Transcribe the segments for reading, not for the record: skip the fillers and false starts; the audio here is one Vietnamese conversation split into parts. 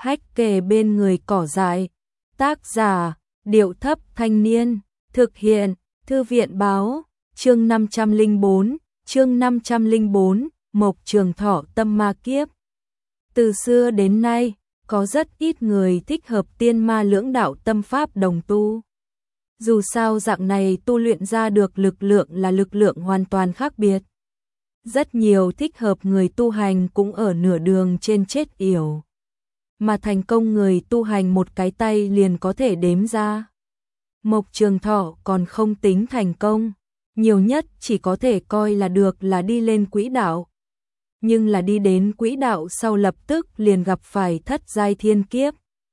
hách kề bên người cỏ dại. Tác giả, Điệu Thấp Thanh Niên, thực hiện, Thư viện Báo, chương 504, Mộc Trường Thọ tâm ma kiếp. Từ xưa đến nay, có rất ít người thích hợp tiên ma lưỡng đạo tâm pháp đồng tu. Dù sao dạng này tu luyện ra được lực lượng là lực lượng hoàn toàn khác biệt. Rất nhiều thích hợp người tu hành cũng ở nửa đường trên chết yểu. Mà thành công người tu hành một cái tay liền có thể đếm ra. Mộc Trường Thọ còn không tính thành công, nhiều nhất chỉ có thể coi là được là đi lên quỹ đạo. Nhưng là đi đến quỹ đạo sau lập tức liền gặp phải thất giai thiên kiếp.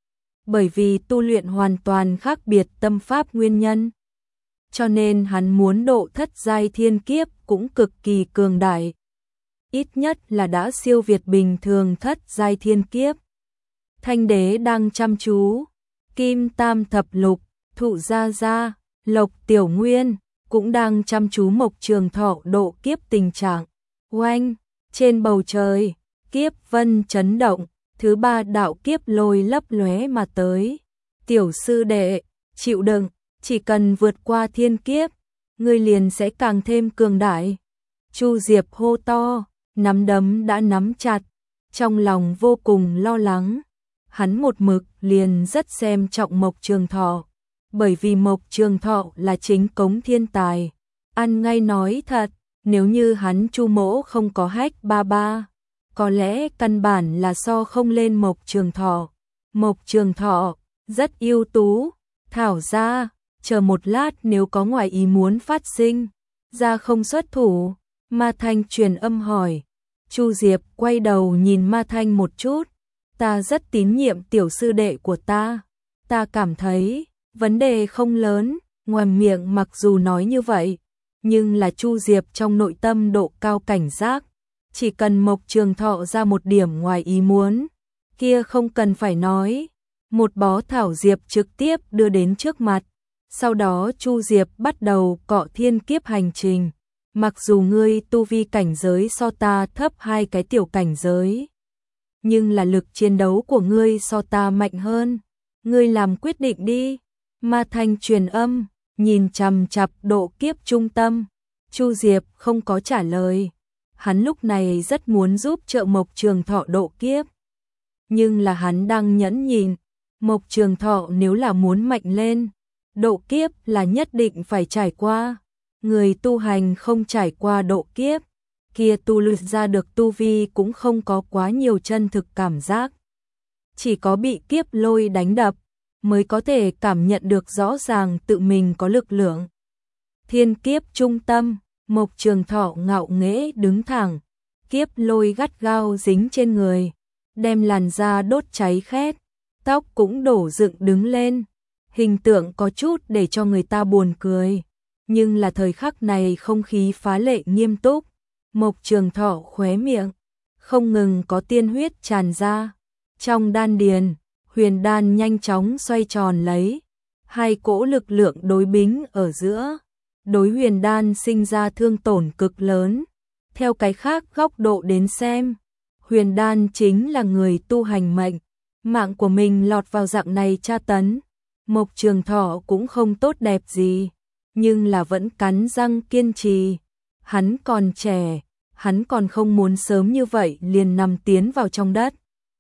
Bởi vì tu luyện hoàn toàn khác biệt tâm pháp nguyên nhân. Cho nên hắn muốn độ thất giai thiên kiếp cũng cực kỳ cường đại. Ít nhất là đã siêu việt bình thường thất giai thiên kiếp. Thanh đế đang chăm chú, Kim Tam Thập Lục, Thụ Gia Gia, Lộc Tiểu Nguyên cũng đang chăm chú Mộc Trường Thọ độ kiếp tình trạng. Oanh, trên bầu trời, kiếp vân chấn động, thứ ba đạo kiếp lôi lấp lóe mà tới. Tiểu sư đệ, chịu đựng, chỉ cần vượt qua thiên kiếp, ngươi liền sẽ càng thêm cường đại. Chu Diệp hô to, nắm đấm đã nắm chặt, trong lòng vô cùng lo lắng. Hắn một mực liền rất xem trọng Mộc Trường Thọ, bởi vì Mộc Trường Thọ là chính cống thiên tài. Ăn ngay nói thật, nếu như hắn Chu Mỗ không có hách ba ba, có lẽ căn bản là so không lên Mộc Trường Thọ. Mộc Trường Thọ rất ưu tú, thảo ra, chờ một lát nếu có ngoài ý muốn phát sinh, ra không xuất thủ. Ma Thanh truyền âm hỏi. Chu Diệp quay đầu nhìn Ma Thanh một chút, ta rất tín nhiệm tiểu sư đệ của ta cảm thấy vấn đề không lớn. Ngoài miệng mặc dù nói như vậy, nhưng là Chu Diệp trong nội tâm độ cao cảnh giác, chỉ cần Mộc Trường Thọ ra một điểm ngoài ý muốn, kia không cần phải nói, một bó thảo diệp trực tiếp đưa đến trước mặt. Sau đó Chu Diệp bắt đầu cọ thiên kiếp hành trình. Mặc dù ngươi tu vi cảnh giới so ta thấp 2 cái tiểu cảnh giới, nhưng là lực chiến đấu của ngươi so ta mạnh hơn. Ngươi làm quyết định đi. Ma Thanh truyền âm, nhìn chằm chằm độ kiếp trung tâm. Chu Diệp không có trả lời. Hắn lúc này rất muốn giúp trợ Mộc Trường Thọ độ kiếp. Nhưng là hắn đang nhẫn nhịn. Mộc Trường Thọ nếu là muốn mạnh lên, độ kiếp là nhất định phải trải qua. Người tu hành không trải qua độ kiếp, kia tu luyện ra được tu vi cũng không có quá nhiều chân thực cảm giác. Chỉ có bị kiếp lôi đánh đập, mới có thể cảm nhận được rõ ràng tự mình có lực lượng. Thiên kiếp trung tâm, Mộc Trường Thọ ngạo nghễ đứng thẳng, kiếp lôi gắt gao dính trên người, đem làn da đốt cháy khét, tóc cũng đổ dựng đứng lên. Hình tượng có chút để cho người ta buồn cười. Nhưng là thời khắc này không khí phá lệ nghiêm túc. Mộc Trường Thọ khóe miệng không ngừng có tiên huyết tràn ra. Trong đan điền, huyền đan nhanh chóng xoay tròn lấy. Hai cỗ lực lượng đối bính ở giữa, đối huyền đan sinh ra thương tổn cực lớn. Theo cái khác góc độ đến xem, huyền đan chính là người tu hành mệnh. Mạng của mình lọt vào dạng này tra tấn, Mộc Trường Thọ cũng không tốt đẹp gì. Nhưng là vẫn cắn răng kiên trì. Hắn còn trẻ, hắn còn không muốn sớm như vậy liền nằm tiến vào trong đất.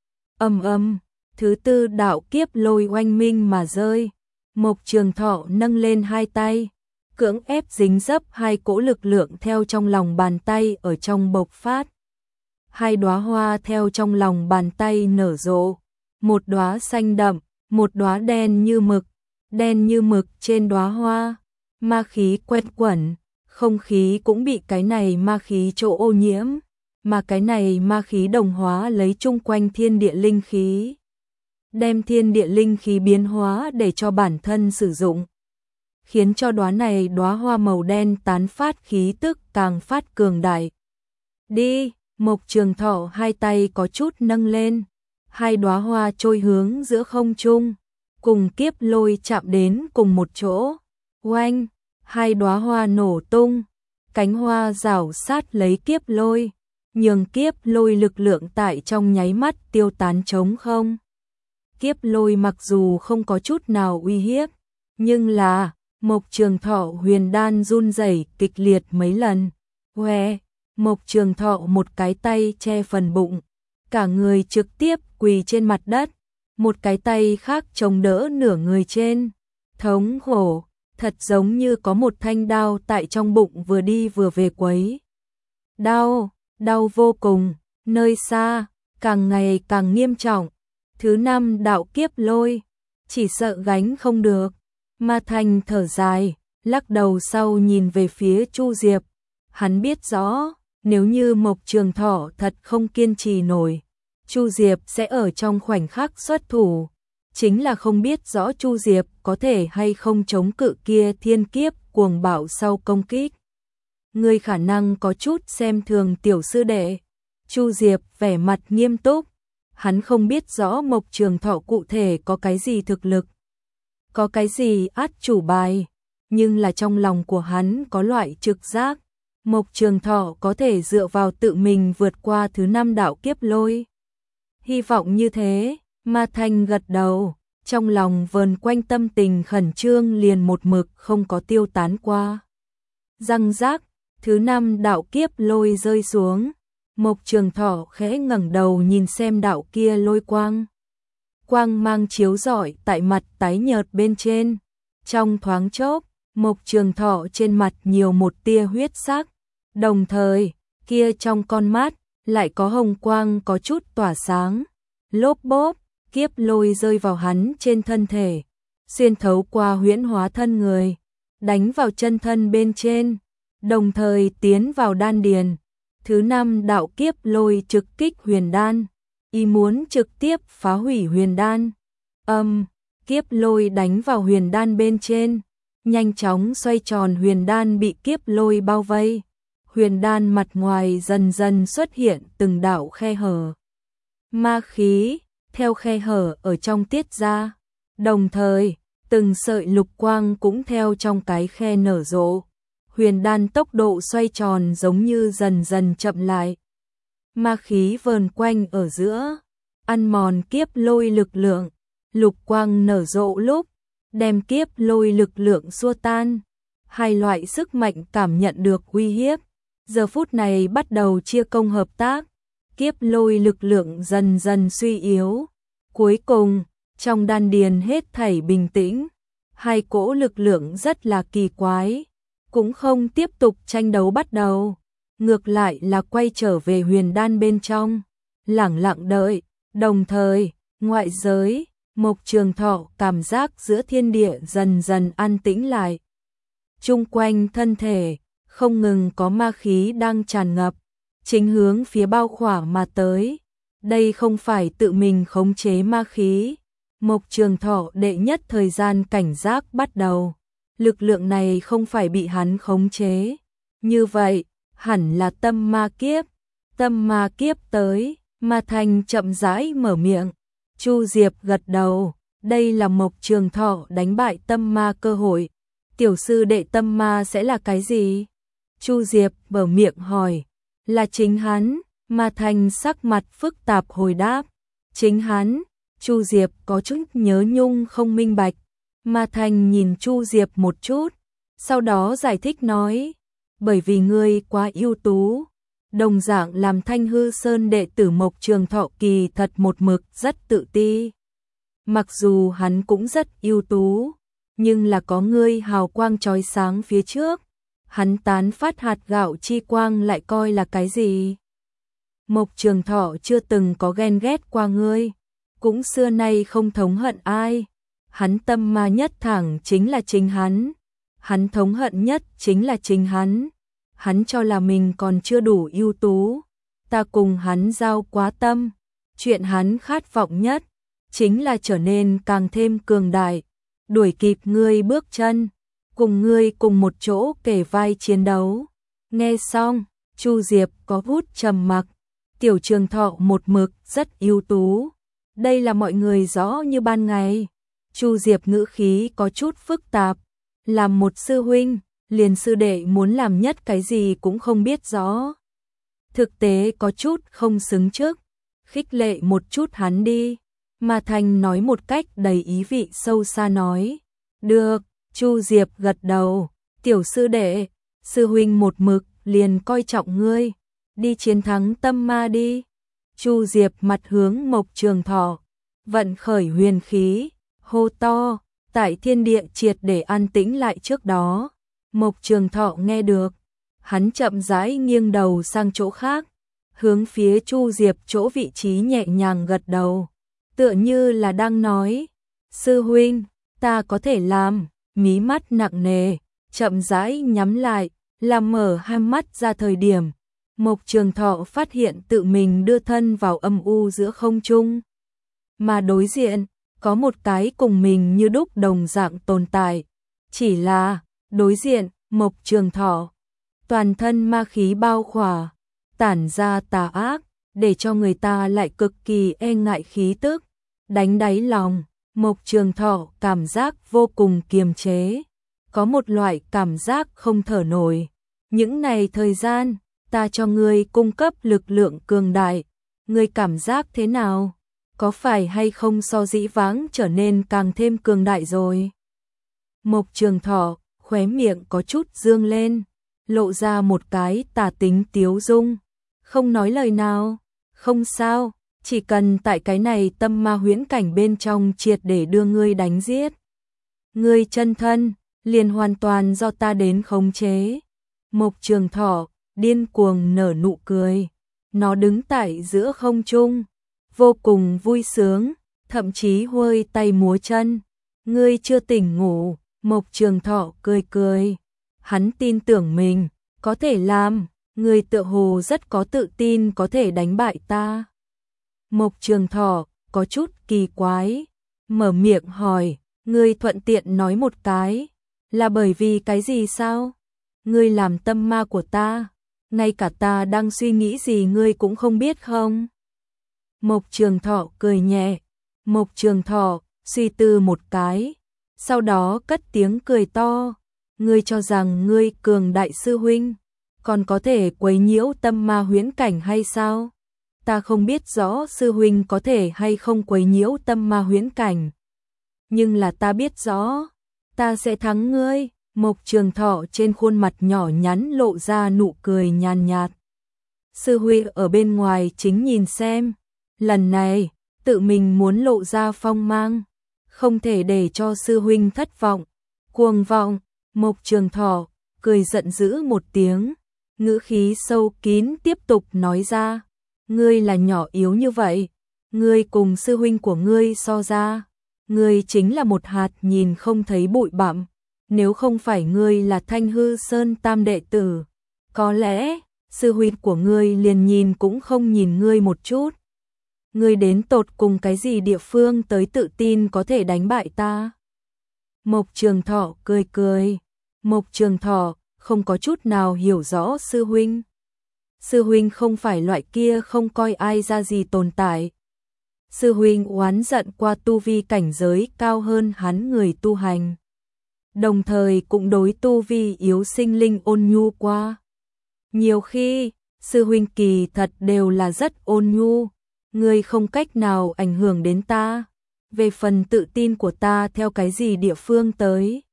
Thứ tư đạo kiếp lôi oanh minh mà rơi. Mộc Trường Thọ nâng lên hai tay, cưỡng ép dính dấp hai cỗ lực lượng theo trong lòng bàn tay ở trong bộc phát. Hai đóa hoa theo trong lòng bàn tay nở rộ, một đóa xanh đậm, một đóa đen như mực trên đóa hoa. Ma khí quét quẩn, không khí cũng bị cái này ma khí chỗ ô nhiễm, mà cái này ma khí đồng hóa lấy chung quanh thiên địa linh khí, đem thiên địa linh khí biến hóa để cho bản thân sử dụng, khiến cho đóa hoa màu đen tán phát khí tức càng phát cường đại. Đi, Mộc Trường Thọ hai tay có chút nâng lên, hai đóa hoa trôi hướng giữa không trung, cùng kiếp lôi chạm đến cùng một chỗ. Oanh, hai đóa hoa nổ tung, cánh hoa rảo sát lấy kiếp lôi, nhường kiếp lôi lực lượng tại trong nháy mắt tiêu tán trống không. Kiếp Lôi mặc dù không có chút nào uy hiếp, nhưng là Mộc Trường Thọ huyền đan run rẩy kịch liệt mấy lần. Hoe, Mộc Trường Thọ một cái tay che phần bụng, cả người trực tiếp quỳ trên mặt đất, một cái tay khác chống đỡ nửa người trên. Thống khổ, thật giống như có một thanh đao tại trong bụng vừa đi vừa về quấy. Đau, đau vô cùng, nơi xa, càng ngày càng nghiêm trọng. Thứ 5 đạo kiếp lôi, chỉ sợ gánh không được. Ma Thanh thở dài, lắc đầu sau nhìn về phía Chu Diệp. Hắn biết rõ, nếu như Mộc Trường Thọ thật không kiên trì nổi, Chu Diệp sẽ ở trong khoảnh khắc xuất thủ. Chính là không biết rõ Chu Diệp có thể hay không chống cự kia thiên kiếp cuồng bạo sau công kích. Người khả năng có chút xem thường tiểu sư đệ. Chu Diệp vẻ mặt nghiêm túc. Hắn không biết rõ Mộc Trường Thọ cụ thể có cái gì thực lực, có cái gì át chủ bài, nhưng là trong lòng của hắn có loại trực giác. Mộc Trường Thọ có thể dựa vào tự mình vượt qua thứ 5 đạo kiếp lôi. Hy vọng như thế, Ma Thanh gật đầu, trong lòng vờn quanh tâm tình khẩn trương liền một mực không có tiêu tán qua. Răng rác, thứ 5 đạo kiếp lôi rơi xuống. Mộc Trường Thọ khẽ ngẩng đầu nhìn xem đạo kia lôi quang. Quang mang chiếu rọi tại mặt tái nhợt bên trên. Trong thoáng chốc, Mộc Trường Thọ trên mặt nhiều một tia huyết sắc. Đồng thời, kia trong con mắt, lại có hồng quang có chút tỏa sáng. Lốp bốp, kiếp lôi rơi vào hắn trên thân thể. Xuyên thấu qua huyễn hóa thân người, đánh vào chân thân bên trên. Đồng thời tiến vào đan điền. Thứ 5 đạo kiếp lôi trực kích huyền đan, ý muốn trực tiếp phá hủy huyền đan. Kiếp lôi đánh vào huyền đan bên trên, nhanh chóng xoay tròn huyền đan bị kiếp lôi bao vây. Huyền đan mặt ngoài dần dần xuất hiện từng đạo khe hở. Ma khí theo khe hở ở trong tiết ra, đồng thời từng sợi lục quang cũng theo trong cái khe nở rộ. Huyền đan tốc độ xoay tròn giống như dần dần chậm lại. Ma khí vờn quanh ở giữa, ăn mòn kiếp lôi lực lượng. Lục quang nở rộ lúc, đem kiếp lôi lực lượng xua tan. Hai loại sức mạnh cảm nhận được uy hiếp, giờ phút này bắt đầu chia công hợp tác. Kiếp lôi lực lượng dần dần suy yếu. Cuối cùng, trong đan điền hết thảy bình tĩnh. Hai cỗ lực lượng rất là kỳ quái, cũng không tiếp tục tranh đấu bắt đầu, ngược lại là quay trở về huyền đan bên trong, lẳng lặng đợi. Đồng thời, ngoại giới, Mộc Trường Thọ cảm giác giữa thiên địa dần dần an tĩnh lại. Chung quanh thân thể, không ngừng có ma khí đang tràn ngập, chính hướng phía bao khỏa mà tới. Đây không phải tự mình khống chế ma khí. Mộc Trường Thọ đệ nhất thời gian cảnh giác bắt đầu. Lực lượng này không phải bị hắn khống chế. Như vậy, hẳn là tâm ma kiếp. Tâm ma kiếp tới, Ma Thanh chậm rãi mở miệng. Chu Diệp gật đầu, đây là Mộc Trường Thọ đánh bại tâm ma cơ hội. Tiểu sư đệ tâm ma sẽ là cái gì? Chu Diệp mở miệng hỏi. Là chính hắn. Ma Thanh sắc mặt phức tạp hồi đáp. Chính hắn. Chu Diệp có chút nhớ nhung không minh bạch. Ma Thanh nhìn Chu Diệp một chút, sau đó giải thích nói, bởi vì ngươi quá ưu tú, đồng dạng làm Thanh Hư Sơn đệ tử Mộc Trường Thọ kỳ thật một mực rất tự ti. Mặc dù hắn cũng rất ưu tú, nhưng là có ngươi hào quang chói sáng phía trước, hắn tán phát hạt gạo chi quang lại coi là cái gì? Mộc Trường Thọ chưa từng có ghen ghét qua ngươi, cũng xưa nay không thống hận ai. Hắn tâm ma nhất thẳng chính là chính hắn. Hắn thống hận nhất chính là chính hắn. Hắn cho là mình còn chưa đủ ưu tú. Ta cùng hắn giao quá tâm. Chuyện hắn khát vọng nhất chính là trở nên càng thêm cường đại, đuổi kịp ngươi bước chân, cùng ngươi cùng một chỗ kề vai chiến đấu. Nghe xong, Chu Diệp có chút trầm mặc. Tiểu Trường Thọ một mực rất ưu tú. Đây là mọi người rõ như ban ngày. Chu Diệp ngữ khí có chút phức tạp, làm một sư huynh, liền sư đệ muốn làm nhất cái gì cũng không biết rõ. Thực tế có chút không xứng trước, khích lệ một chút hắn đi. Ma Thanh nói một cách đầy ý vị sâu xa nói. Được, Chu Diệp gật đầu. Tiểu sư đệ, sư huynh một mực liền coi trọng ngươi. Đi chiến thắng tâm ma đi. Chu Diệp mặt hướng Mộc Trường Thọ, vận khởi huyền khí, hô to, tại thiên địa triệt để an tĩnh lại trước đó. Mộc Trường Thọ nghe được, hắn chậm rãi nghiêng đầu sang chỗ khác, hướng phía Chu Diệp chỗ vị trí nhẹ nhàng gật đầu, tựa như là đang nói, sư huynh, ta có thể làm. Mí mắt nặng nề, chậm rãi nhắm lại, làm mở hai mắt ra thời điểm. Mộc Trường Thọ phát hiện tự mình đưa thân vào âm u giữa không trung. Mà đối diện, có một cái cùng mình như đúc đồng dạng tồn tại. Chỉ là, đối diện, Mộc Trường Thọ, toàn thân ma khí bao khỏa, tản ra tà ác, để cho người ta lại cực kỳ e ngại khí tức. Đánh đáy lòng, Mộc Trường Thọ cảm giác vô cùng kiềm chế. Có một loại cảm giác không thở nổi. Những này thời gian, ta cho ngươi cung cấp lực lượng cường đại. Ngươi cảm giác thế nào? Có phải hay không so dĩ vãng trở nên càng thêm cường đại rồi? Mộc Trường Thọ, khóe miệng có chút dương lên, lộ ra một cái tà tính tiếu dung. Không nói lời nào, không sao, chỉ cần tại cái này tâm ma huyễn cảnh bên trong triệt để đưa ngươi đánh giết. Ngươi chân thân, liền hoàn toàn do ta đến khống chế. Mộc Trường Thọ, điên cuồng nở nụ cười. Nó đứng tại giữa không trung, vô cùng vui sướng, thậm chí huôi tay múa chân. Ngươi chưa tỉnh ngủ, Mộc Trường Thọ cười cười. Hắn tin tưởng mình, có thể làm, ngươi tựa hồ rất có tự tin có thể đánh bại ta. Mộc Trường Thọ, có chút kỳ quái, mở miệng hỏi, ngươi thuận tiện nói một cái, là bởi vì cái gì sao? Ngươi làm tâm ma của ta, ngay cả ta đang suy nghĩ gì ngươi cũng không biết không? Mộc Trường Thọ cười nhẹ, Mộc Trường Thọ suy tư một cái, sau đó cất tiếng cười to, ngươi cho rằng ngươi cường đại sư huynh, còn có thể quấy nhiễu tâm ma huyễn cảnh hay sao? Ta không biết rõ sư huynh có thể hay không quấy nhiễu tâm ma huyễn cảnh, nhưng là ta biết rõ, ta sẽ thắng ngươi. Mộc Trường Thọ trên khuôn mặt nhỏ nhắn lộ ra nụ cười nhàn nhạt. Sư huynh ở bên ngoài chính nhìn xem, lần này, tự mình muốn lộ ra phong mang, không thể để cho sư huynh thất vọng. Cuồng vọng, Mộc Trường Thọ cười giận dữ một tiếng, ngữ khí sâu kín tiếp tục nói ra, ngươi là nhỏ yếu như vậy, ngươi cùng sư huynh của ngươi so ra, ngươi chính là một hạt nhìn không thấy bụi bặm. Nếu không phải ngươi là Thanh Hư Sơn tam đệ tử, có lẽ sư huynh của ngươi liền nhìn cũng không nhìn ngươi một chút. Ngươi đến tột cùng cái gì địa phương tới tự tin có thể đánh bại ta? Mộc Trường Thọ cười cười. Mộc Trường Thọ không có chút nào hiểu rõ sư huynh. Sư huynh không phải loại kia không coi ai ra gì tồn tại. Sư huynh oán giận qua tu vi cảnh giới cao hơn hắn người tu hành, đồng thời cũng đối tu vi yếu sinh linh ôn nhu qua. Nhiều khi, sư huynh kỳ thật đều là rất ôn nhu, ngươi không cách nào ảnh hưởng đến ta. Về phần tự tin của ta theo cái gì địa phương tới?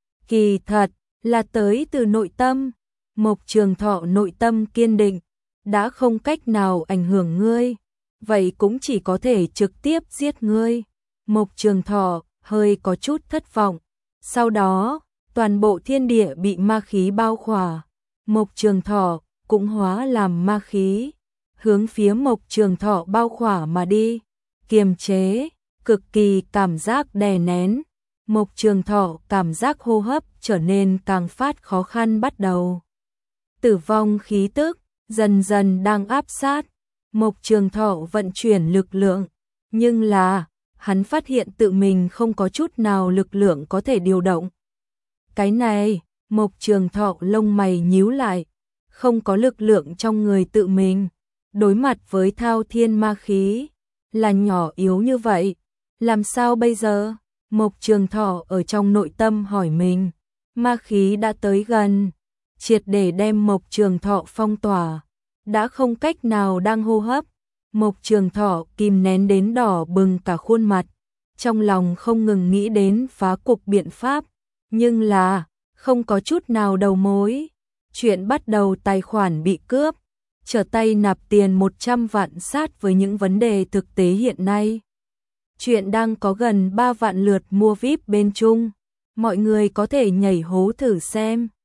Kỳ thật, là tới từ nội tâm. Mộc Trường Thọ nội tâm kiên định, đã không cách nào ảnh hưởng ngươi, vậy cũng chỉ có thể trực tiếp giết ngươi. Mộc Trường Thọ hơi có chút thất vọng. Sau đó, toàn bộ thiên địa bị ma khí bao khỏa. Mộc Trường Thọ cũng hóa làm ma khí, hướng phía Mộc Trường Thọ bao khỏa mà đi, kiềm chế, cực kỳ cảm giác đè nén. Mộc Trường Thọ cảm giác hô hấp trở nên càng phát khó khăn bắt đầu. Tử vong khí tức dần dần đang áp sát. Mộc Trường Thọ vận chuyển lực lượng, nhưng là hắn phát hiện tự mình không có chút nào lực lượng có thể điều động. Cái này, Mộc Trường Thọ lông mày nhíu lại, không có lực lượng trong người tự mình, đối mặt với thao thiên ma khí, là nhỏ yếu như vậy, làm sao bây giờ? Mộc Trường Thọ ở trong nội tâm hỏi mình, ma khí đã tới gần, triệt để đem Mộc Trường Thọ phong tỏa, đã không cách nào đang hô hấp, Mộc Trường Thọ kìm nén đến đỏ bừng cả khuôn mặt, trong lòng không ngừng nghĩ đến phá cục biện pháp, nhưng là không có chút nào đầu mối. Chuyện bắt đầu tài khoản bị cướp, trở tay nạp tiền 100 vạn sát với những vấn đề thực tế hiện nay. Chuyện đang có gần 3 vạn lượt mua VIP bên Trung, mọi người có thể nhảy hố thử xem.